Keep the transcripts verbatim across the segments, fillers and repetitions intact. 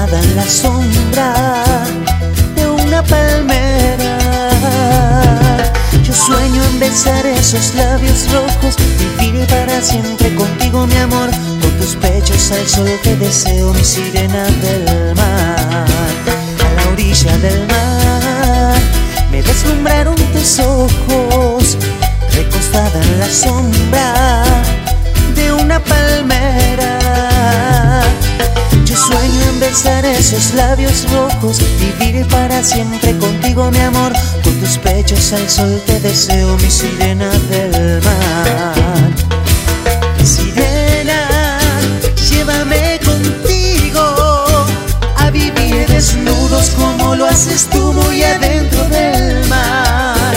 recostada en la sombra de una palmera. Yo sueño en besar esos labios rojos, vivir para siempre contigo, mi amor. Con tus pechos al sol te deseo, mi sirena del mar. A la orilla del mar me deslumbraron tus ojos, recostada en la sombra de una palmera. Yo sueño en besar esos labios rojos, vivir para siempre contigo, mi amor. Con tus pechos al sol te deseo, mi sirena del mar. Sirena, llévame contigo a vivir desnudos como lo haces tú muy adentro del mar.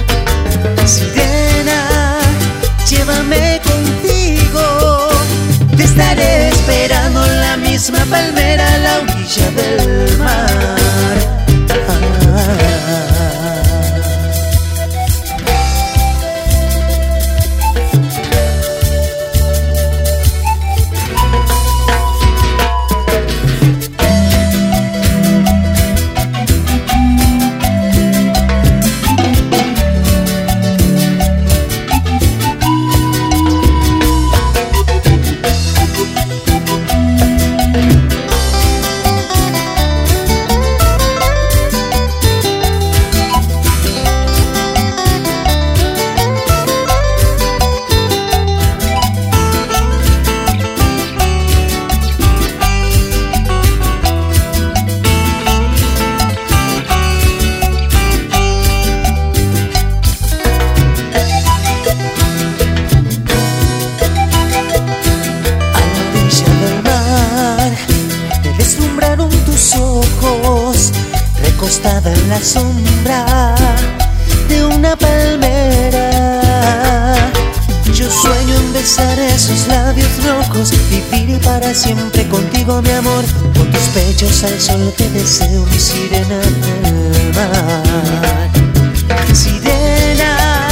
Sirena, llévame contigo, te estaré esperando en la misma palmera a la orilla del mar. Ah. Recostada en la sombra de una palmera. Yo sueño en besar esos labios rojos, vivir para siempre contigo, mi amor. Con tus pechos al sol te deseo, mi sirena del mar. Sirena,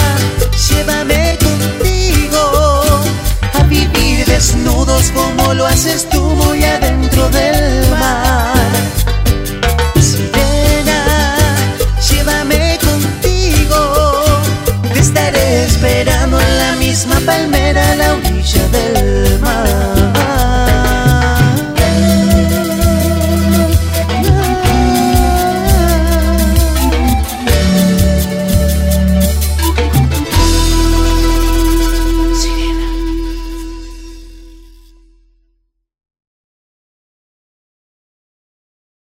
llévame contigo a vivir desnudos como lo haces tú